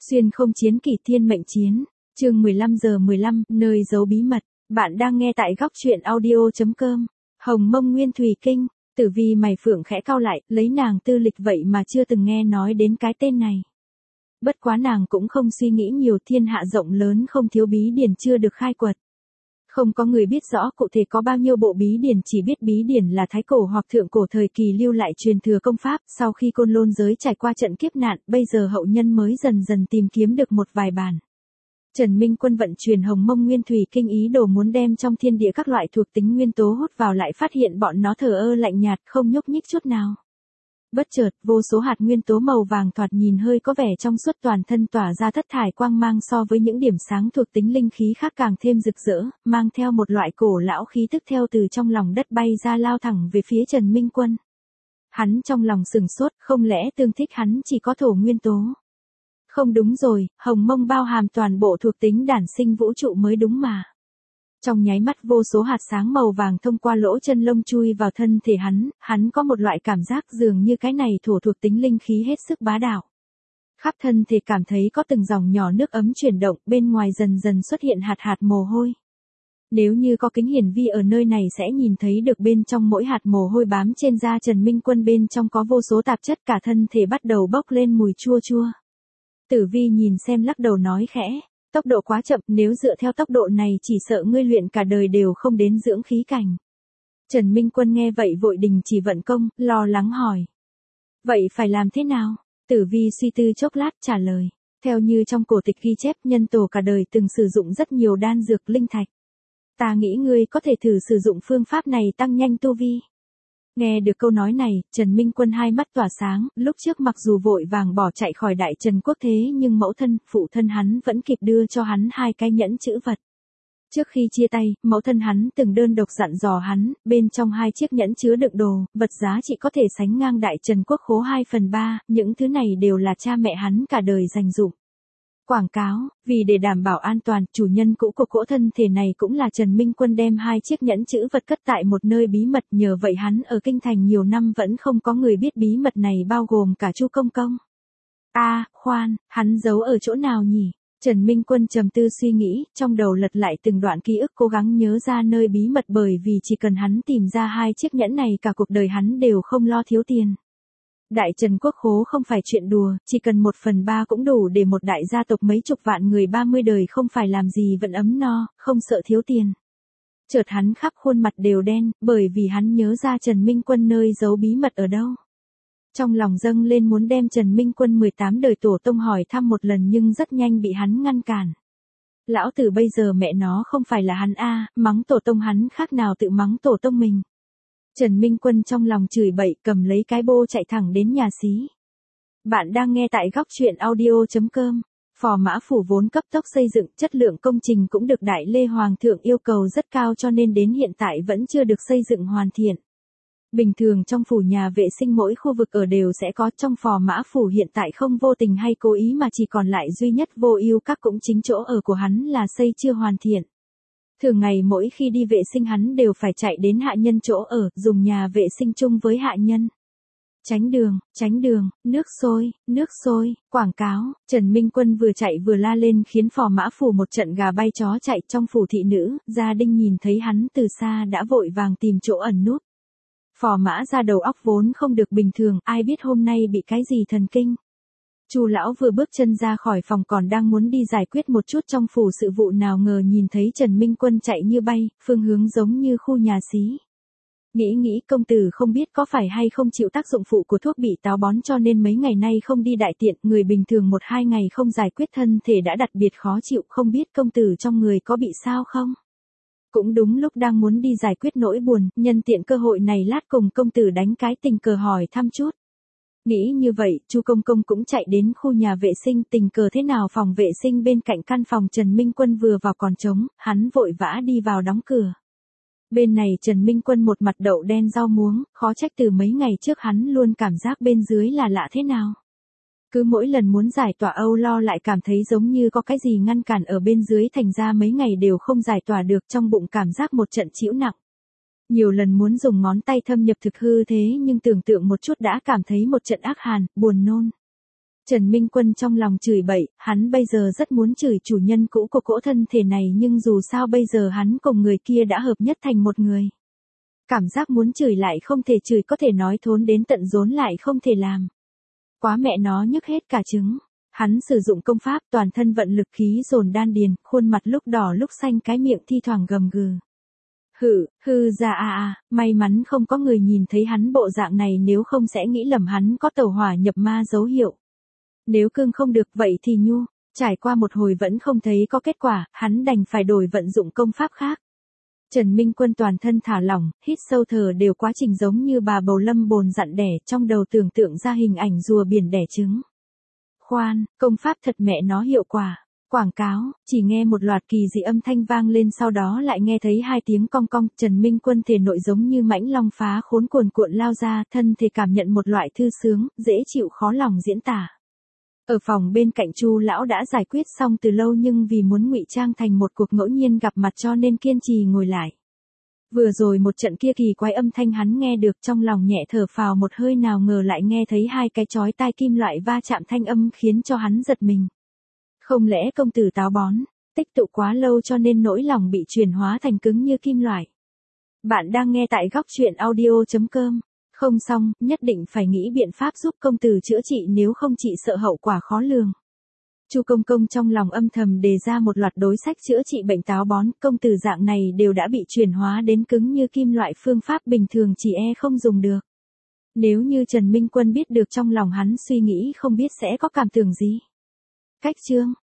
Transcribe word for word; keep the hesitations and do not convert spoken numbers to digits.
Xuyên không chiến kỳ thiên mệnh chiến, chương mười lăm giờ mười lăm, nơi giấu bí mật. Bạn đang nghe tại góc truyện audio chấm com. Hồng Mông Nguyên Thủy Kinh, Tử Vi mày phượng khẽ cau lại, lấy nàng tư lịch vậy mà chưa từng nghe nói đến cái tên này. Bất quá nàng cũng không suy nghĩ nhiều, thiên hạ rộng lớn không thiếu bí điển chưa được khai quật. Không có người biết rõ cụ thể có bao nhiêu bộ bí điển, chỉ biết bí điển là thái cổ hoặc thượng cổ thời kỳ lưu lại truyền thừa công pháp, sau khi Côn Lôn giới trải qua trận kiếp nạn, bây giờ hậu nhân mới dần dần tìm kiếm được một vài bản. Trần Minh Quân vận chuyển Hồng Mông Nguyên Thủy Kinh ý đồ muốn đem trong thiên địa các loại thuộc tính nguyên tố hút vào, lại phát hiện bọn nó thờ ơ lạnh nhạt, không nhúc nhích chút nào. Bất chợt, vô số hạt nguyên tố màu vàng thoạt nhìn hơi có vẻ trong suốt toàn thân tỏa ra thất thải quang mang, so với những điểm sáng thuộc tính linh khí khác càng thêm rực rỡ, mang theo một loại cổ lão khí tức theo từ trong lòng đất bay ra, lao thẳng về phía Trần Minh Quân. Hắn trong lòng sừng sốt, không lẽ tương thích hắn chỉ có thổ nguyên tố? Không đúng rồi, Hồng Mông bao hàm toàn bộ thuộc tính đản sinh vũ trụ mới đúng mà. Trong nháy mắt vô số hạt sáng màu vàng thông qua lỗ chân lông chui vào thân thể hắn, hắn có một loại cảm giác dường như cái này thổ thuộc tính linh khí hết sức bá đạo. Khắp thân thể cảm thấy có từng dòng nhỏ nước ấm chuyển động, bên ngoài dần dần xuất hiện hạt hạt mồ hôi. Nếu như có kính hiển vi ở nơi này sẽ nhìn thấy được bên trong mỗi hạt mồ hôi bám trên da Trần Minh Quân, bên trong có vô số tạp chất, cả thân thể bắt đầu bốc lên mùi chua chua. Tử Vi nhìn xem lắc đầu nói khẽ. Tốc độ quá chậm, nếu dựa theo tốc độ này chỉ sợ ngươi luyện cả đời đều không đến dưỡng khí cảnh. Trần Minh Quân nghe vậy vội đình chỉ vận công, lo lắng hỏi. Vậy phải làm thế nào? Tử Vi suy tư chốc lát trả lời. Theo như trong cổ tịch ghi chép, nhân tổ cả đời từng sử dụng rất nhiều đan dược linh thạch. Ta nghĩ ngươi có thể thử sử dụng phương pháp này tăng nhanh tu vi. Nghe được câu nói này, Trần Minh Quân hai mắt tỏa sáng, lúc trước mặc dù vội vàng bỏ chạy khỏi Đại Trần quốc thế nhưng mẫu thân, phụ thân hắn vẫn kịp đưa cho hắn hai cái nhẫn chữ vật. Trước khi chia tay, mẫu thân hắn từng đơn độc dặn dò hắn, bên trong hai chiếc nhẫn chứa đựng đồ, vật giá trị có thể sánh ngang Đại Trần quốc khố hai phần ba, những thứ này đều là cha mẹ hắn cả đời dành dụm. Quảng cáo, vì để đảm bảo an toàn, chủ nhân cũ của cỗ thân thể này cũng là Trần Minh Quân đem hai chiếc nhẫn chữ vật cất tại một nơi bí mật, nhờ vậy hắn ở kinh thành nhiều năm vẫn không có người biết bí mật này, bao gồm cả Chu Công Công. A, à, khoan, hắn giấu ở chỗ nào nhỉ? Trần Minh Quân trầm tư suy nghĩ, trong đầu lật lại từng đoạn ký ức, cố gắng nhớ ra nơi bí mật, bởi vì chỉ cần hắn tìm ra hai chiếc nhẫn này, cả cuộc đời hắn đều không lo thiếu tiền. Đại Trần quốc khố không phải chuyện đùa, chỉ cần một phần ba cũng đủ để một đại gia tộc mấy chục vạn người ba mươi đời không phải làm gì vẫn ấm no, không sợ thiếu tiền. Chợt hắn khắp khuôn mặt đều đen, bởi vì hắn nhớ ra Trần Minh Quân nơi giấu bí mật ở đâu. Trong lòng dâng lên muốn đem Trần Minh Quân mười tám đời tổ tông hỏi thăm một lần, nhưng rất nhanh bị hắn ngăn cản. Lão tử bây giờ mẹ nó không phải là hắn a, mắng tổ tông hắn khác nào tự mắng tổ tông mình. Trần Minh Quân trong lòng chửi bậy, cầm lấy cái bô chạy thẳng đến nhà xí. Bạn đang nghe tại góc truyện audio chấm com. Phò Mã Phủ vốn cấp tốc xây dựng, chất lượng công trình cũng được Đại Lê Hoàng thượng yêu cầu rất cao, cho nên đến hiện tại vẫn chưa được xây dựng hoàn thiện. Bình thường trong phủ nhà vệ sinh mỗi khu vực ở đều sẽ có, trong Phò Mã Phủ hiện tại không vô tình hay cố ý mà chỉ còn lại duy nhất Vô Ưu Các, cũng chính chỗ ở của hắn là xây chưa hoàn thiện. Thường ngày mỗi khi đi vệ sinh hắn đều phải chạy đến hạ nhân chỗ ở, dùng nhà vệ sinh chung với hạ nhân. Tránh đường, tránh đường, nước sôi, nước sôi, quảng cáo. Trần Minh Quân vừa chạy vừa la lên khiến Phò Mã Phủ một trận gà bay chó chạy. Trong phủ thị nữ, gia đình nhìn thấy hắn từ xa đã vội vàng tìm chỗ ẩn núp. Phò Mã ra đầu óc vốn không được bình thường, ai biết hôm nay bị cái gì thần kinh. Chu lão vừa bước chân ra khỏi phòng còn đang muốn đi giải quyết một chút trong phủ sự vụ, nào ngờ nhìn thấy Trần Minh Quân chạy như bay, phương hướng giống như khu nhà xí. Nghĩ nghĩ công tử không biết có phải hay không chịu tác dụng phụ của thuốc bị táo bón cho nên mấy ngày nay không đi đại tiện, người bình thường một hai ngày không giải quyết thân thể đã đặc biệt khó chịu, không biết công tử trong người có bị sao không? Cũng đúng lúc đang muốn đi giải quyết nỗi buồn, nhân tiện cơ hội này lát cùng công tử đánh cái tình cờ hỏi thăm chút. Nghĩ như vậy, Chu Công Công cũng chạy đến khu nhà vệ sinh, tình cờ thế nào phòng vệ sinh bên cạnh căn phòng Trần Minh Quân vừa vào còn trống, hắn vội vã đi vào đóng cửa. Bên này Trần Minh Quân một mặt đậu đen rau muống, khó trách từ mấy ngày trước hắn luôn cảm giác bên dưới là lạ thế nào. Cứ mỗi lần muốn giải tỏa âu lo lại cảm thấy giống như có cái gì ngăn cản ở bên dưới, thành ra mấy ngày đều không giải tỏa được, trong bụng cảm giác một trận chịu nặng. Nhiều lần muốn dùng ngón tay thâm nhập thực hư thế nhưng tưởng tượng một chút đã cảm thấy một trận ác hàn, buồn nôn. Trần Minh Quân trong lòng chửi bậy, hắn bây giờ rất muốn chửi chủ nhân cũ của cỗ thân thể này nhưng dù sao bây giờ hắn cùng người kia đã hợp nhất thành một người. Cảm giác muốn chửi lại không thể chửi, có thể nói thốn đến tận rốn lại không thể làm. Quá mẹ nó nhức hết cả trứng. Hắn sử dụng công pháp toàn thân vận lực khí dồn đan điền, khuôn mặt lúc đỏ lúc xanh, cái miệng thi thoảng gầm gừ. Hừ, hư ra a a, may mắn không có người nhìn thấy hắn bộ dạng này, nếu không sẽ nghĩ lầm hắn có tẩu hỏa nhập ma dấu hiệu. Nếu cương không được vậy thì nhu, trải qua một hồi vẫn không thấy có kết quả, hắn đành phải đổi vận dụng công pháp khác. Trần Minh Quân toàn thân thả lỏng, hít sâu thở đều quá trình giống như bà bầu lâm bồn dặn đẻ, trong đầu tưởng tượng ra hình ảnh rùa biển đẻ trứng. Khoan, công pháp thật mẹ nó hiệu quả. Quảng cáo, chỉ nghe một loạt kỳ dị âm thanh vang lên, sau đó lại nghe thấy hai tiếng cong cong, Trần Minh Quân thể nội giống như mãnh long phá khốn cuồn cuộn lao ra, thân thể cảm nhận một loại thư sướng, dễ chịu khó lòng diễn tả. Ở phòng bên cạnh Chu lão đã giải quyết xong từ lâu nhưng vì muốn ngụy trang thành một cuộc ngẫu nhiên gặp mặt cho nên kiên trì ngồi lại. Vừa rồi một trận kia kỳ quái âm thanh hắn nghe được, trong lòng nhẹ thở phào một hơi, nào ngờ lại nghe thấy hai cái chói tai kim loại va chạm thanh âm khiến cho hắn giật mình. Không lẽ công tử táo bón, tích tụ quá lâu cho nên nỗi lòng bị chuyển hóa thành cứng như kim loại. Bạn đang nghe tại góc truyện audio chấm com. Không xong, nhất định phải nghĩ biện pháp giúp công tử chữa trị, nếu không chị sợ hậu quả khó lường. Chu Công Công trong lòng âm thầm đề ra một loạt đối sách chữa trị bệnh táo bón, công tử dạng này đều đã bị chuyển hóa đến cứng như kim loại, phương pháp bình thường chỉ e không dùng được. Nếu như Trần Minh Quân biết được trong lòng hắn suy nghĩ không biết sẽ có cảm tưởng gì. Cách chương